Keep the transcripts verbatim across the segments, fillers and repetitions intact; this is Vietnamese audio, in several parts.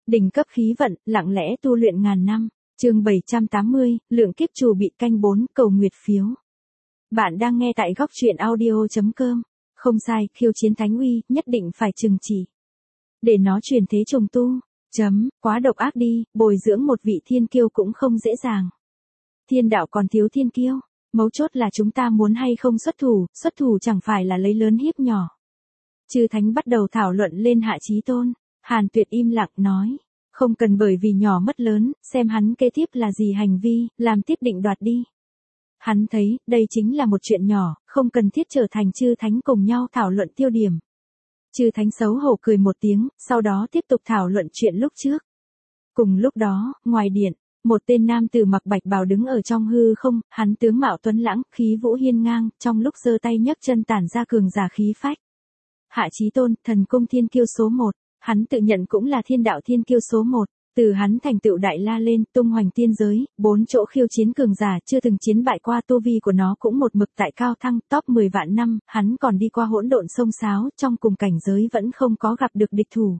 Đỉnh cấp khí vận, lặng lẽ tu luyện ngàn năm. Chương bảy trăm tám mươi, lượng kiếp chủ bị canh bốn, cầu nguyệt phiếu. Bạn đang nghe tại góc truyện audio chấm com. Không sai, khiêu chiến thánh uy, nhất định phải trừng trị. Để nó truyền thế trùng tu. Chấm, quá độc ác đi, bồi dưỡng một vị thiên kiêu cũng không dễ dàng. Thiên đạo còn thiếu thiên kiêu, mấu chốt là chúng ta muốn hay không xuất thủ, xuất thủ chẳng phải là lấy lớn hiếp nhỏ. Chư thánh bắt đầu thảo luận lên Hạ Chí Tôn. Hàn Tuyệt im lặng nói, không cần bởi vì nhỏ mất lớn, xem hắn kế tiếp là gì hành vi, làm tiếp định đoạt đi. Hắn thấy, đây chính là một chuyện nhỏ, không cần thiết trở thành chư thánh cùng nhau thảo luận tiêu điểm. Chư thánh xấu hổ cười một tiếng, sau đó tiếp tục thảo luận chuyện lúc trước. Cùng lúc đó, ngoài điện, một tên nam tử mặc bạch bào đứng ở trong hư không, hắn tướng mạo tuấn lãng, khí vũ hiên ngang, trong lúc giơ tay nhấc chân tản ra cường giả khí phách. Hạ Chí Tôn, thần cung thiên kiêu số một, hắn tự nhận cũng là thiên đạo thiên kiêu số một, từ hắn thành tựu đại la lên, tung hoành tiên giới, bốn chỗ khiêu chiến cường giả chưa từng chiến bại qua, tu vi của nó cũng một mực tại cao thăng, top mười vạn năm, hắn còn đi qua hỗn độn sông sáo, trong cùng cảnh giới vẫn không có gặp được địch thủ.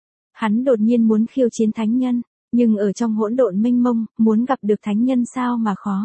Hắn đột nhiên muốn khiêu chiến thánh nhân, nhưng ở trong hỗn độn mênh mông, muốn gặp được thánh nhân sao mà khó.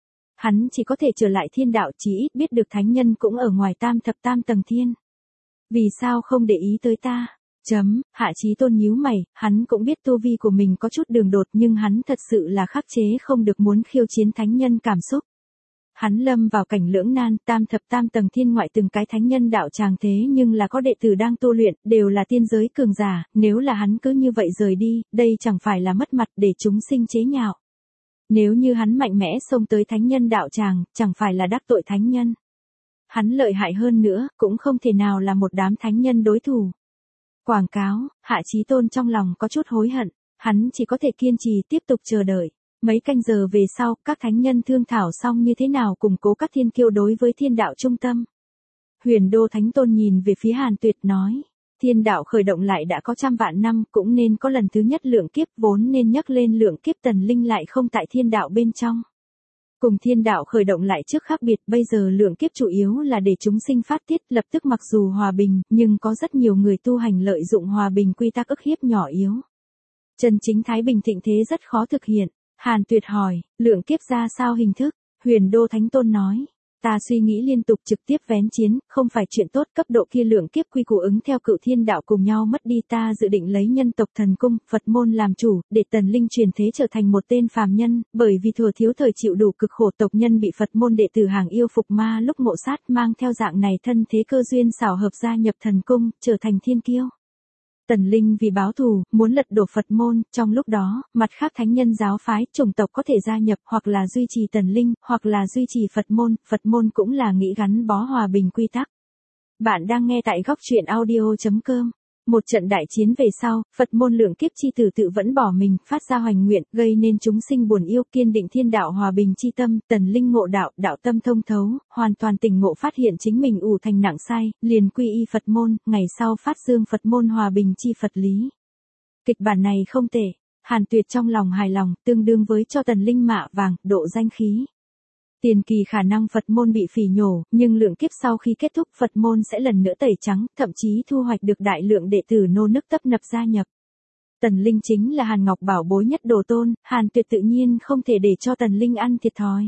Hắn chỉ có thể trở lại thiên đạo, chỉ ít biết được thánh nhân cũng ở ngoài tam thập tam tầng thiên. Vì sao không để ý tới ta? Chấm, Hạ Chí Tôn nhíu mày, hắn cũng biết tu vi của mình có chút đường đột nhưng hắn thật sự là khắc chế không được muốn khiêu chiến thánh nhân cảm xúc. Hắn lâm vào cảnh lưỡng nan, tam thập tam tầng thiên ngoại từng cái thánh nhân đạo tràng thế nhưng là có đệ tử đang tu luyện, đều là tiên giới cường giả, nếu là hắn cứ như vậy rời đi, đây chẳng phải là mất mặt để chúng sinh chế nhạo. Nếu như hắn mạnh mẽ xông tới thánh nhân đạo tràng, chẳng phải là đắc tội thánh nhân. Hắn lợi hại hơn nữa, cũng không thể nào là một đám thánh nhân đối thủ. Quảng cáo, Hạ Chí Tôn trong lòng có chút hối hận, hắn chỉ có thể kiên trì tiếp tục chờ đợi. Mấy canh giờ về sau, các thánh nhân thương thảo xong như thế nào củng cố các thiên kiêu đối với thiên đạo trung tâm. Huyền Đô Thánh Tôn nhìn về phía Hàn Tuyệt nói, thiên đạo khởi động lại đã có trăm vạn năm, cũng nên có lần thứ nhất lượng kiếp, vốn nên nhắc lên lượng kiếp tần linh lại không tại thiên đạo bên trong. Cùng thiên đạo khởi động lại trước khác biệt, bây giờ lượng kiếp chủ yếu là để chúng sinh phát tiết, lập tức mặc dù hòa bình, nhưng có rất nhiều người tu hành lợi dụng hòa bình quy tắc ức hiếp nhỏ yếu. Chân chính thái bình thịnh thế rất khó thực hiện. Hàn Tuyệt hỏi, lượng kiếp ra sao hình thức? Huyền Đô Thánh Tôn nói, ta suy nghĩ liên tục trực tiếp vén chiến, không phải chuyện tốt, cấp độ kia lượng kiếp quy củ ứng theo cựu thiên đạo cùng nhau mất đi, ta dự định lấy nhân tộc thần cung, Phật môn làm chủ, để tần linh truyền thế trở thành một tên phàm nhân, bởi vì thừa thiếu thời chịu đủ cực khổ, tộc nhân bị Phật môn đệ tử hàng yêu phục ma lúc ngộ sát, mang theo dạng này thân thế cơ duyên xảo hợp gia nhập thần cung, trở thành thiên kiêu. Tần linh vì báo thù, muốn lật đổ Phật môn, trong lúc đó, mặt khác thánh nhân giáo phái, chủng tộc có thể gia nhập, hoặc là duy trì tần linh, hoặc là duy trì Phật môn, Phật môn cũng là nghĩ gắn bó hòa bình quy tắc. Bạn đang nghe tại góc truyện audio chấm com. Một trận đại chiến về sau, Phật môn lượng kiếp chi tử tự vẫn bỏ mình, phát ra hoành nguyện, gây nên chúng sinh buồn yêu, kiên định thiên đạo hòa bình chi tâm, tần linh ngộ đạo, đạo tâm thông thấu, hoàn toàn tỉnh ngộ, phát hiện chính mình ủ thành nặng sai, liền quy y Phật môn, ngày sau phát dương Phật môn hòa bình chi Phật lý. Kịch bản này không tệ, Hàn Tuyệt trong lòng hài lòng, tương đương với cho tần linh mạ vàng, độ danh khí. Tiền kỳ khả năng Phật môn bị phỉ nhổ, nhưng lượng kiếp sau khi kết thúc Phật môn sẽ lần nữa tẩy trắng, thậm chí thu hoạch được đại lượng đệ tử nô nức tấp nập gia nhập. Tần linh chính là Hàn Ngọc bảo bối nhất đồ tôn, Hàn Tuyệt tự nhiên không thể để cho tần linh ăn thiệt thòi.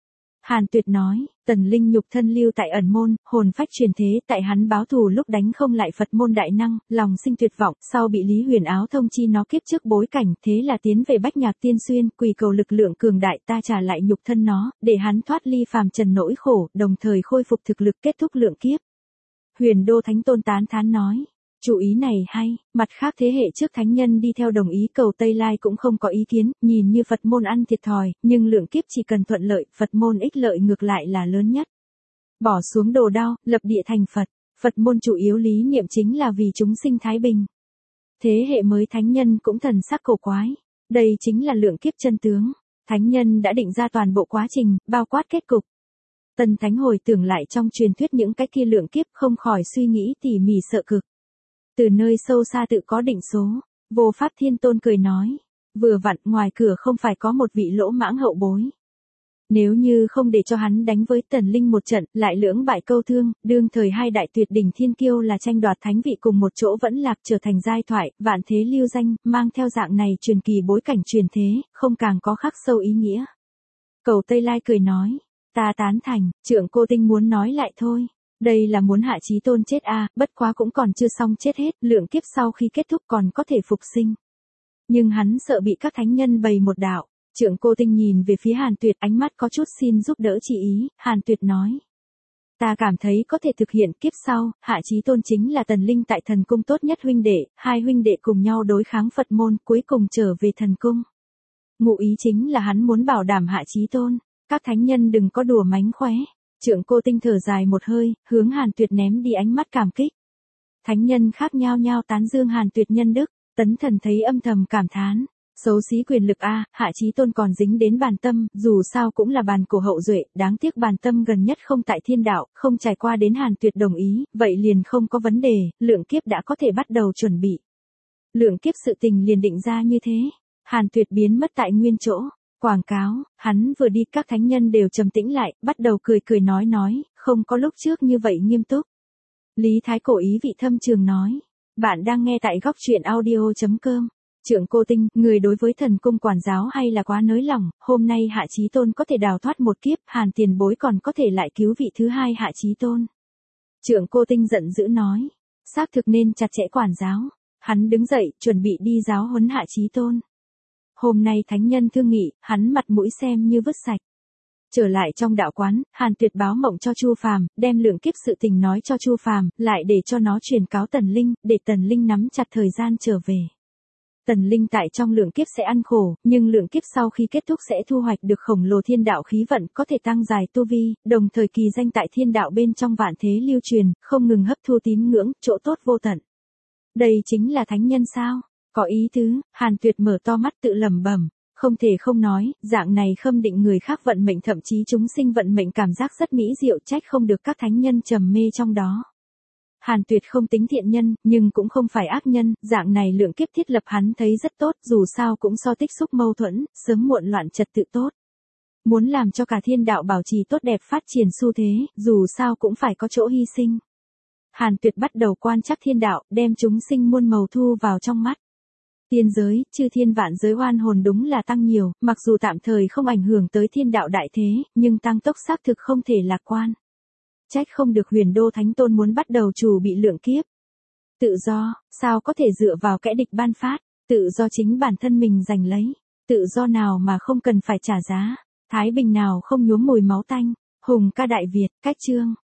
Hàn Tuyệt nói, tần linh nhục thân lưu tại ẩn môn, hồn phách truyền thế, tại hắn báo thù lúc đánh không lại Phật môn đại năng, lòng sinh tuyệt vọng, sau bị Lý Huyền Áo thông chi nó kiếp trước bối cảnh, thế là tiến về Bách Nhạc Tiên Xuyên, quỳ cầu lực lượng cường đại, ta trả lại nhục thân nó, để hắn thoát ly phàm trần nỗi khổ, đồng thời khôi phục thực lực, kết thúc lượng kiếp. Huyền Đô Thánh Tôn tán thán nói, chủ ý này hay, mặt khác thế hệ trước thánh nhân đi theo đồng ý cầu Tây Lai cũng không có ý kiến, nhìn như Phật môn ăn thiệt thòi, nhưng lượng kiếp chỉ cần thuận lợi, Phật môn ích lợi ngược lại là lớn nhất. Bỏ xuống đồ đao, lập địa thành Phật, Phật môn chủ yếu lý niệm chính là vì chúng sinh thái bình. Thế hệ mới thánh nhân cũng thần sắc cổ quái, đây chính là lượng kiếp chân tướng, thánh nhân đã định ra toàn bộ quá trình, bao quát kết cục. Tần Thánh hồi tưởng lại trong truyền thuyết những cái kia lượng kiếp, không khỏi suy nghĩ tỉ mỉ sợ cực. Từ nơi sâu xa tự có định số, Vô Pháp Thiên Tôn cười nói, vừa vặn ngoài cửa không phải có một vị lỗ mãng hậu bối. Nếu như không để cho hắn đánh với Tần Linh một trận, lại lưỡng bại câu thương, đương thời hai đại tuyệt đỉnh thiên kiêu là tranh đoạt thánh vị cùng một chỗ vẫn lạc trở thành giai thoại, vạn thế lưu danh, mang theo dạng này truyền kỳ bối cảnh truyền thế, không càng có khắc sâu ý nghĩa. Cầu Tây Lai cười nói, ta tán thành, trưởng cô Tinh muốn nói lại thôi. Đây là muốn hạ Chí Tôn chết a, à, bất quá cũng còn chưa xong chết hết, lượng kiếp sau khi kết thúc còn có thể phục sinh. Nhưng hắn sợ bị các thánh nhân bày một đạo. Trưởng cô Tinh nhìn về phía Hàn Tuyệt, ánh mắt có chút xin giúp đỡ chỉ ý, Hàn Tuyệt nói. Ta cảm thấy có thể thực hiện kiếp sau, hạ Chí Tôn chính là Tần Linh tại thần cung tốt nhất huynh đệ, hai huynh đệ cùng nhau đối kháng Phật môn, cuối cùng trở về thần cung. Ngụ ý chính là hắn muốn bảo đảm hạ Chí Tôn, các thánh nhân đừng có đùa mánh khóe. Trưởng cô Tinh thở dài một hơi, hướng Hàn Tuyệt ném đi ánh mắt cảm kích. Thánh nhân khác nhao nhao tán dương Hàn Tuyệt nhân đức, Tấn Thần thấy âm thầm cảm thán. Xấu xí quyền lực a, hạ Chí Tôn còn dính đến bàn tâm, dù sao cũng là bàn cổ hậu duệ, đáng tiếc bàn tâm gần nhất không tại thiên đạo, không trải qua đến Hàn Tuyệt đồng ý, vậy liền không có vấn đề, lượng kiếp đã có thể bắt đầu chuẩn bị. Lượng kiếp sự tình liền định ra như thế, Hàn Tuyệt biến mất tại nguyên chỗ, quảng cáo, hắn vừa đi các thánh nhân đều trầm tĩnh lại, bắt đầu cười cười nói nói, không có lúc trước như vậy nghiêm túc. Lý Thái Cổ ý vị thâm trường nói, bạn đang nghe tại góc truyện audio chấm com. Trưởng cô Tinh, người đối với thần cung quản giáo hay là quá nới lỏng, hôm nay hạ Chí Tôn có thể đào thoát một kiếp, Hàn tiền bối còn có thể lại cứu vị thứ hai hạ Chí Tôn. Trưởng cô Tinh giận dữ nói, xác thực nên chặt chẽ quản giáo. Hắn đứng dậy, chuẩn bị đi giáo huấn hạ Chí Tôn. Hôm nay thánh nhân thương nghị, hắn mặt mũi xem như vứt sạch. Trở lại trong đạo quán, Hàn Tuyệt báo mộng cho Chu Phàm, đem lượng kiếp sự tình nói cho Chu Phàm, lại để cho nó truyền cáo Tần Linh, để Tần Linh nắm chặt thời gian trở về. Tần Linh tại trong lượng kiếp sẽ ăn khổ, nhưng lượng kiếp sau khi kết thúc sẽ thu hoạch được khổng lồ thiên đạo khí vận, có thể tăng dài tu vi, đồng thời kỳ danh tại thiên đạo bên trong vạn thế lưu truyền, không ngừng hấp thu tín ngưỡng, chỗ tốt vô tận. Đây chính là thánh nhân sao? Có ý tứ, Hàn Tuyệt mở to mắt tự lẩm bẩm, không thể không nói, dạng này khâm định người khác vận mệnh thậm chí chúng sinh vận mệnh cảm giác rất mỹ diệu, trách không được các thánh nhân trầm mê trong đó. Hàn Tuyệt không tính thiện nhân, nhưng cũng không phải ác nhân, dạng này lượng kiếp thiết lập hắn thấy rất tốt, dù sao cũng so tích xúc mâu thuẫn, sớm muộn loạn trật tự tốt. Muốn làm cho cả thiên đạo bảo trì tốt đẹp phát triển xu thế, dù sao cũng phải có chỗ hy sinh. Hàn Tuyệt bắt đầu quan trắc thiên đạo, đem chúng sinh muôn màu thu vào trong mắt. Tiên giới, chư thiên vạn giới oan hồn đúng là tăng nhiều, mặc dù tạm thời không ảnh hưởng tới thiên đạo đại thế, nhưng tăng tốc xác thực không thể lạc quan. Trách không được Huyền Đô Thánh Tôn muốn bắt đầu chủ bị lượng kiếp. Tự do, sao có thể dựa vào kẻ địch ban phát, tự do chính bản thân mình giành lấy, tự do nào mà không cần phải trả giá, thái bình nào không nhuốm mùi máu tanh, hùng ca Đại Việt, cách chương.